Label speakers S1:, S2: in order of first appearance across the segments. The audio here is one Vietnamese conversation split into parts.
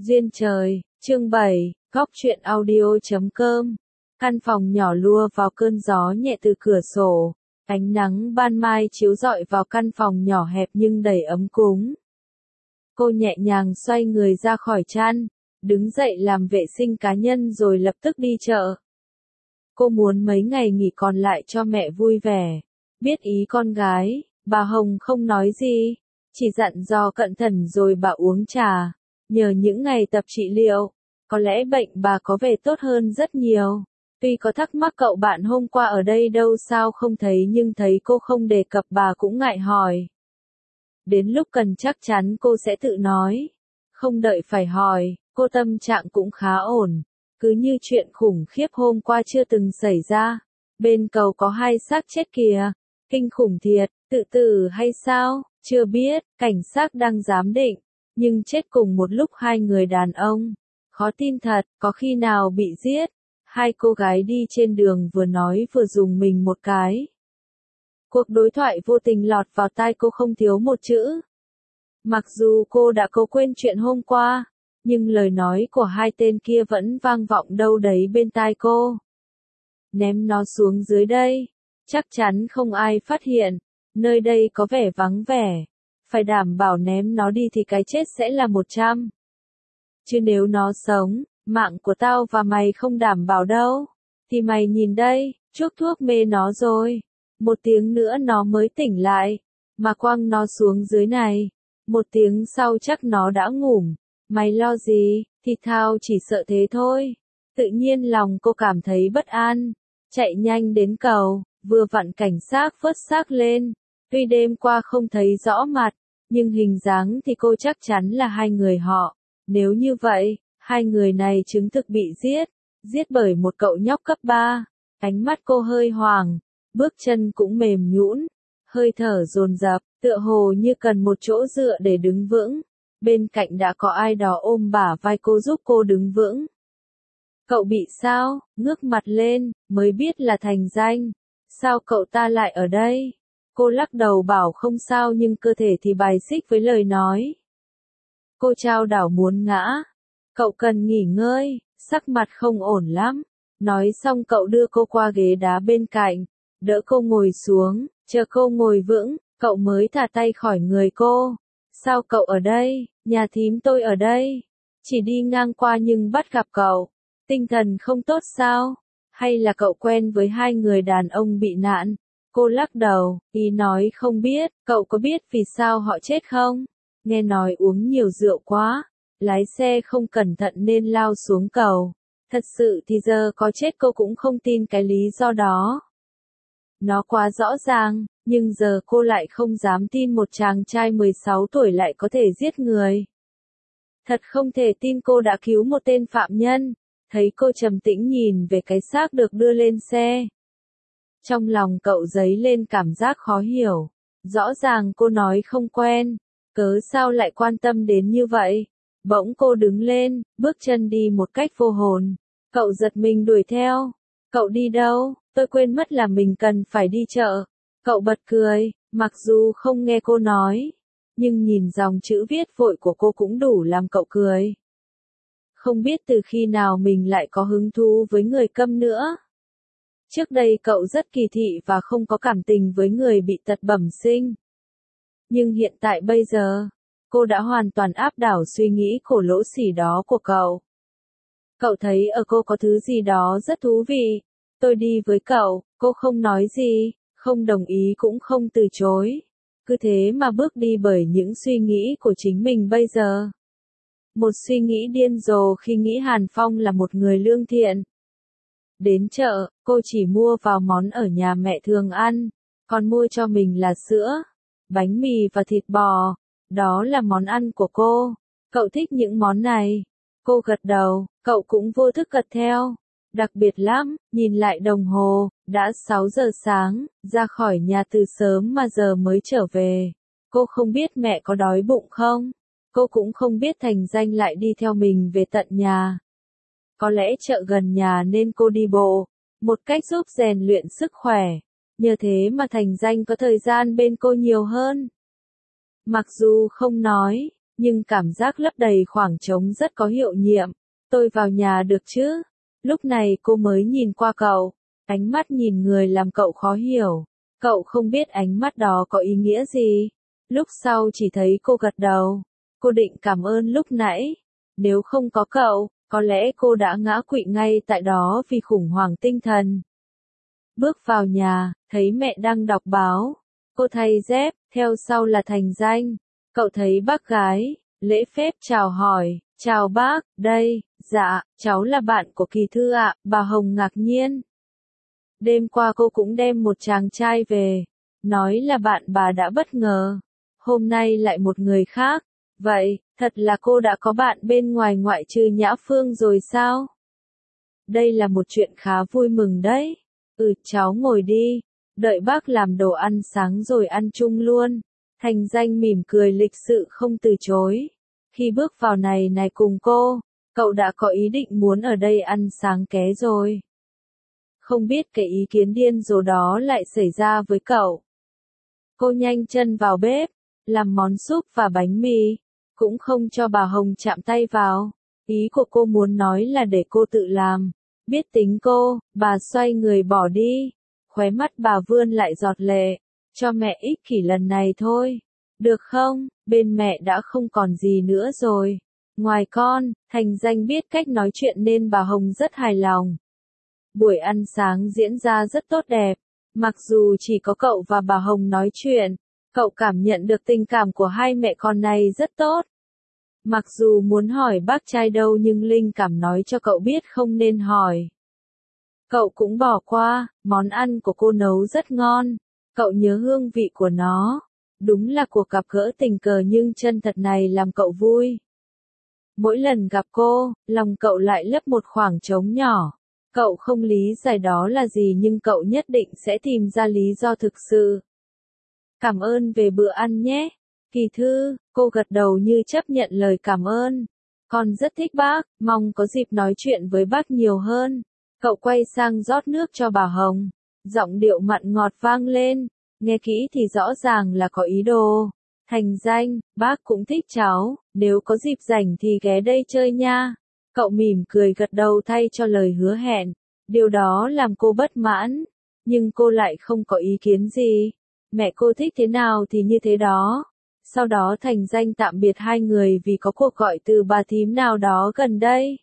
S1: Duyên trời, chương 7, góc truyện audio.com. Căn phòng nhỏ lua vào cơn gió nhẹ từ cửa sổ, ánh nắng ban mai chiếu rọi vào căn phòng nhỏ hẹp nhưng đầy ấm cúng. Cô nhẹ nhàng xoay người ra khỏi chăn, đứng dậy làm vệ sinh cá nhân rồi lập tức đi chợ. Cô muốn mấy ngày nghỉ còn lại cho mẹ vui vẻ. Biết ý con gái, bà Hồng không nói gì, chỉ dặn dò cẩn thận rồi bà uống trà. Nhờ những ngày tập trị liệu, có lẽ bệnh bà có vẻ tốt hơn rất nhiều. Tuy có thắc mắc cậu bạn hôm qua ở đây đâu sao không thấy nhưng thấy cô không đề cập bà cũng ngại hỏi. Đến lúc cần chắc chắn cô sẽ tự nói. Không đợi phải hỏi, cô tâm trạng cũng khá ổn. Cứ như chuyện khủng khiếp hôm qua chưa từng xảy ra. Bên cầu có 2 xác chết kìa. Kinh khủng thiệt, tự tử hay sao? Chưa biết, cảnh sát đang giám định. Nhưng chết cùng một lúc 2 người đàn ông. Khó tin thật, có khi nào bị giết. 2 cô gái đi trên đường vừa nói vừa dùng mình một cái. Cuộc đối thoại vô tình lọt vào tai cô không thiếu một chữ. Mặc dù cô đã cố quên chuyện hôm qua, nhưng lời nói của 2 tên kia vẫn vang vọng đâu đấy bên tai cô. Ném nó xuống dưới đây. Chắc chắn không ai phát hiện. Nơi đây có vẻ vắng vẻ. Phải đảm bảo ném nó đi thì cái chết sẽ là 100. Chứ nếu nó sống, mạng của tao và mày không đảm bảo đâu. Thì mày nhìn đây, chuốc thuốc mê nó rồi. 1 tiếng nữa nó mới tỉnh lại. Mà quăng nó xuống dưới này. 1 tiếng sau chắc nó đã ngủ. Mày lo gì, thì thao chỉ sợ thế thôi. Tự nhiên lòng cô cảm thấy bất an. Chạy nhanh đến cầu, vừa vặn cảnh sát vớt xác lên. Tuy đêm qua không thấy rõ mặt, nhưng hình dáng thì cô chắc chắn là 2 người họ. Nếu như vậy, 2 người này chứng thực bị giết bởi một cậu nhóc cấp 3. Ánh mắt cô hơi hoàng, bước chân cũng mềm nhũn, hơi thở dồn dập, tựa hồ như cần một chỗ dựa để đứng vững. Bên cạnh đã có ai đó ôm bả vai cô giúp cô đứng vững. Cậu bị sao? Ngước mặt lên, mới biết là Thành Danh. Sao cậu ta lại ở đây? Cô lắc đầu bảo không sao nhưng cơ thể thì bài xích với lời nói. Cô chao đảo muốn ngã. Cậu cần nghỉ ngơi, sắc mặt không ổn lắm. Nói xong cậu đưa cô qua ghế đá bên cạnh, đỡ cô ngồi xuống, chờ cô ngồi vững, cậu mới thả tay khỏi người cô. Sao cậu ở đây? Nhà thím tôi ở đây. Chỉ đi ngang qua nhưng bắt gặp cậu. Tinh thần không tốt sao? Hay là cậu quen với 2 người đàn ông bị nạn? Cô lắc đầu, ý nói không biết, cậu có biết vì sao họ chết không? Nghe nói uống nhiều rượu quá, lái xe không cẩn thận nên lao xuống cầu. Thật sự thì giờ có chết cô cũng không tin cái lý do đó. Nó quá rõ ràng, nhưng giờ cô lại không dám tin một chàng trai 16 tuổi lại có thể giết người. Thật không thể tin cô đã cứu một tên phạm nhân. Thấy cô trầm tĩnh nhìn về cái xác được đưa lên xe. Trong lòng cậu dấy lên cảm giác khó hiểu. Rõ ràng cô nói không quen. Cớ sao lại quan tâm đến như vậy? Bỗng cô đứng lên, bước chân đi một cách vô hồn. Cậu giật mình đuổi theo. Cậu đi đâu? Tôi quên mất là mình cần phải đi chợ. Cậu bật cười, mặc dù không nghe cô nói. Nhưng nhìn dòng chữ viết vội của cô cũng đủ làm cậu cười. Không biết từ khi nào mình lại có hứng thú với người câm nữa. Trước đây cậu rất kỳ thị và không có cảm tình với người bị tật bẩm sinh. Nhưng hiện tại bây giờ, cô đã hoàn toàn áp đảo suy nghĩ khổ lỗ sỉ đó của cậu. Cậu thấy ở cô có thứ gì đó rất thú vị. Tôi đi với cậu, cô không nói gì, không đồng ý cũng không từ chối. Cứ thế mà bước đi bởi những suy nghĩ của chính mình bây giờ. Một suy nghĩ điên rồ khi nghĩ Hàn Phong là một người lương thiện. Đến chợ, cô chỉ mua vào món ở nhà mẹ thường ăn, còn mua cho mình là sữa, bánh mì và thịt bò. Đó là món ăn của cô. Cậu thích những món này. Cô gật đầu, cậu cũng vô thức gật theo. Đặc biệt lắm, nhìn lại đồng hồ, đã 6 giờ sáng, ra khỏi nhà từ sớm mà giờ mới trở về. Cô không biết mẹ có đói bụng không? Cô cũng không biết Thành Danh lại đi theo mình về tận nhà. Có lẽ chợ gần nhà nên cô đi bộ, một cách giúp rèn luyện sức khỏe. Nhờ thế mà Thành Danh có thời gian bên cô nhiều hơn. Mặc dù không nói, nhưng cảm giác lấp đầy khoảng trống rất có hiệu nghiệm. Tôi vào nhà được chứ? Lúc này cô mới nhìn qua cậu, ánh mắt nhìn người làm cậu khó hiểu. Cậu không biết ánh mắt đó có ý nghĩa gì. Lúc sau chỉ thấy cô gật đầu. Cô định cảm ơn lúc nãy. Nếu không có cậu, có lẽ cô đã ngã quỵ ngay tại đó vì khủng hoảng tinh thần. Bước vào nhà, thấy mẹ đang đọc báo. Cô thay dép, theo sau là Thành Danh. Cậu thấy bác gái, lễ phép chào hỏi, chào bác, đây, dạ, cháu là bạn của Kỳ Thư ạ, bà Hồng ngạc nhiên. Đêm qua cô cũng đem một chàng trai về, nói là bạn bà đã bất ngờ. Hôm nay lại một người khác, vậy, thật là cô đã có bạn bên ngoài ngoại trừ Nhã Phương rồi sao? Đây là một chuyện khá vui mừng đấy. Cháu ngồi đi, đợi bác làm đồ ăn sáng rồi ăn chung luôn. Thành Danh mỉm cười lịch sự không từ chối. Khi bước vào này cùng cô, cậu đã có ý định muốn ở đây ăn sáng ké rồi. Không biết cái ý kiến điên rồ đó lại xảy ra với cậu. Cô nhanh chân vào bếp, làm món súp và bánh mì, cũng không cho bà Hồng chạm tay vào. Ý của cô muốn nói là để cô tự làm. Biết tính cô, bà xoay người bỏ đi. Khóe mắt bà vươn lại giọt lệ. Cho mẹ ích kỷ lần này thôi. Được không? Bên mẹ đã không còn gì nữa rồi. Ngoài con, Thành Danh biết cách nói chuyện nên bà Hồng rất hài lòng. Buổi ăn sáng diễn ra rất tốt đẹp. Mặc dù chỉ có cậu và bà Hồng nói chuyện, cậu cảm nhận được tình cảm của hai mẹ con này rất tốt. Mặc dù muốn hỏi bác trai đâu nhưng linh cảm nói cho cậu biết không nên hỏi. Cậu cũng bỏ qua, món ăn của cô nấu rất ngon. Cậu nhớ hương vị của nó. Đúng là cuộc gặp gỡ tình cờ nhưng chân thật này làm cậu vui. Mỗi lần gặp cô, lòng cậu lại lấp một khoảng trống nhỏ. Cậu không lý giải đó là gì nhưng cậu nhất định sẽ tìm ra lý do thực sự. Cảm ơn về bữa ăn nhé. Kỳ Thư, cô gật đầu như chấp nhận lời cảm ơn. Con rất thích bác, mong có dịp nói chuyện với bác nhiều hơn. Cậu quay sang rót nước cho bà Hồng. Giọng điệu mặn ngọt vang lên, nghe kỹ thì rõ ràng là có ý đồ. Thành Danh, bác cũng thích cháu, nếu có dịp rảnh thì ghé đây chơi nha. Cậu mỉm cười gật đầu thay cho lời hứa hẹn. Điều đó làm cô bất mãn, nhưng cô lại không có ý kiến gì. Mẹ cô thích thế nào thì như thế đó. Sau đó Thành Danh tạm biệt hai người vì có cuộc gọi từ bà thím nào đó gần đây.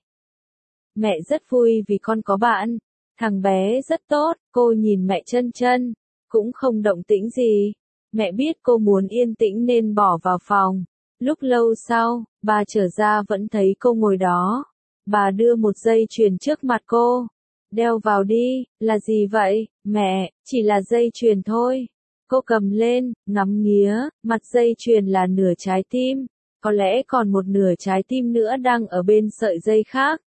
S1: Mẹ rất vui vì con có bạn. Thằng bé rất tốt, cô nhìn mẹ chân chân, cũng không động tĩnh gì. Mẹ biết cô muốn yên tĩnh nên bỏ vào phòng. Lúc lâu sau, bà trở ra vẫn thấy cô ngồi đó. Bà đưa một dây chuyền trước mặt cô. Đeo vào đi, là gì vậy, mẹ, chỉ là dây chuyền thôi. Cô cầm lên, ngắm nghía, mặt dây chuyền là nửa trái tim. Có lẽ còn một nửa trái tim nữa đang ở bên sợi dây khác.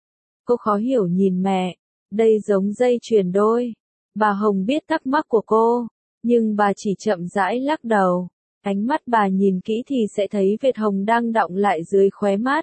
S1: Cô khó hiểu nhìn mẹ. Đây giống dây chuyền đôi. Bà Hồng biết thắc mắc của cô, nhưng bà chỉ chậm rãi lắc đầu. Ánh mắt bà nhìn kỹ thì sẽ thấy vệt hồng đang đọng lại dưới khóe mắt.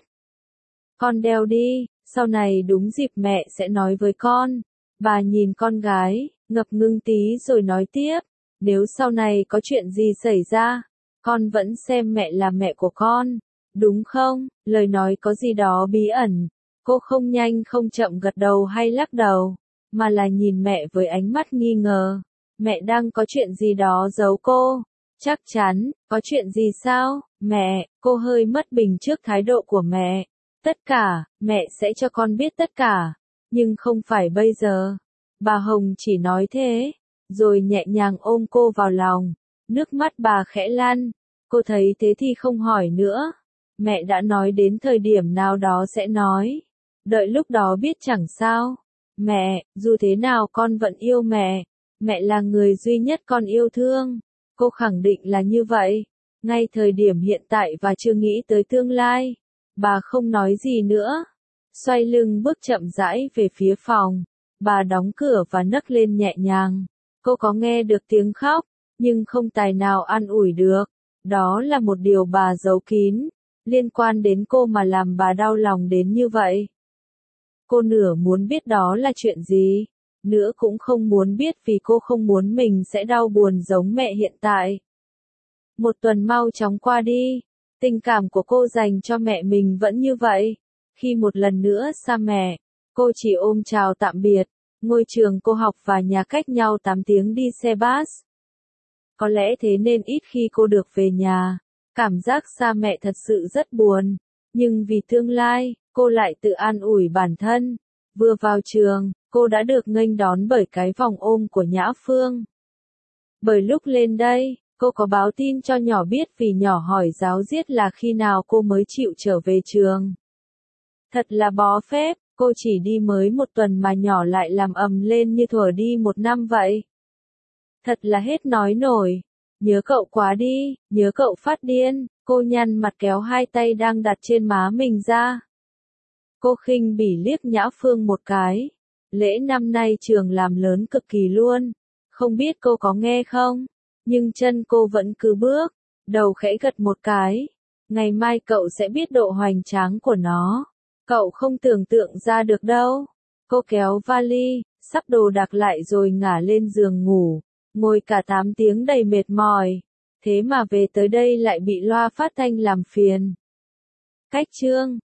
S1: Con đeo đi, sau này đúng dịp mẹ sẽ nói với con. Bà nhìn con gái, ngập ngừng tí rồi nói tiếp. Nếu sau này có chuyện gì xảy ra, con vẫn xem mẹ là mẹ của con. Đúng không? Lời nói có gì đó bí ẩn. Cô không nhanh không chậm gật đầu hay lắc đầu, mà là nhìn mẹ với ánh mắt nghi ngờ. Mẹ đang có chuyện gì đó giấu cô. Chắc chắn, có chuyện gì sao, mẹ? Cô hơi mất bình trước thái độ của mẹ. Tất cả, mẹ sẽ cho con biết tất cả, nhưng không phải bây giờ. Bà Hồng chỉ nói thế, rồi nhẹ nhàng ôm cô vào lòng. Nước mắt bà khẽ lăn. Cô thấy thế thì không hỏi nữa. Mẹ đã nói đến thời điểm nào đó sẽ nói. Đợi lúc đó biết chẳng sao. Mẹ, dù thế nào con vẫn yêu mẹ. Mẹ là người duy nhất con yêu thương. Cô khẳng định là như vậy. Ngay thời điểm hiện tại và chưa nghĩ tới tương lai. Bà không nói gì nữa. Xoay lưng bước chậm rãi về phía phòng. Bà đóng cửa và nấc lên nhẹ nhàng. Cô có nghe được tiếng khóc, nhưng không tài nào an ủi được. Đó là một điều bà giấu kín, liên quan đến cô mà làm bà đau lòng đến như vậy. Cô nửa muốn biết đó là chuyện gì, nữa cũng không muốn biết vì cô không muốn mình sẽ đau buồn giống mẹ hiện tại. Một tuần mau chóng qua đi, Tình cảm của cô dành cho mẹ mình vẫn như vậy. Khi một lần nữa xa mẹ, cô chỉ ôm chào tạm biệt. Ngôi trường cô học và nhà cách nhau 8 tiếng đi xe bus. Có lẽ thế nên ít khi cô được về nhà. Cảm giác xa mẹ thật sự rất buồn. Nhưng vì tương lai, cô lại tự an ủi bản thân. Vừa vào trường, cô đã được nghênh đón bởi cái vòng ôm của Nhã Phương. Bởi lúc lên đây, cô có báo tin cho nhỏ biết vì nhỏ hỏi giáo diết là khi nào cô mới chịu trở về trường. Thật là bó phép, cô chỉ đi mới 1 tuần mà nhỏ lại làm ầm lên như thuở đi 1 năm vậy. Thật là hết nói nổi. Nhớ cậu quá đi, nhớ cậu phát điên, cô nhăn mặt kéo 2 tay đang đặt trên má mình ra. Cô khinh bỉ liếc Nhã Phương một cái. Lễ năm nay trường làm lớn cực kỳ luôn. Không biết cô có nghe không? Nhưng chân cô vẫn cứ bước, đầu khẽ gật một cái. Ngày mai cậu sẽ biết độ hoành tráng của nó. Cậu không tưởng tượng ra được đâu. Cô kéo vali, sắp đồ đạc lại rồi ngả lên giường ngủ. Ngồi cả 8 tiếng đầy mệt mỏi. Thế mà về tới đây lại bị loa phát thanh làm phiền. Cách chương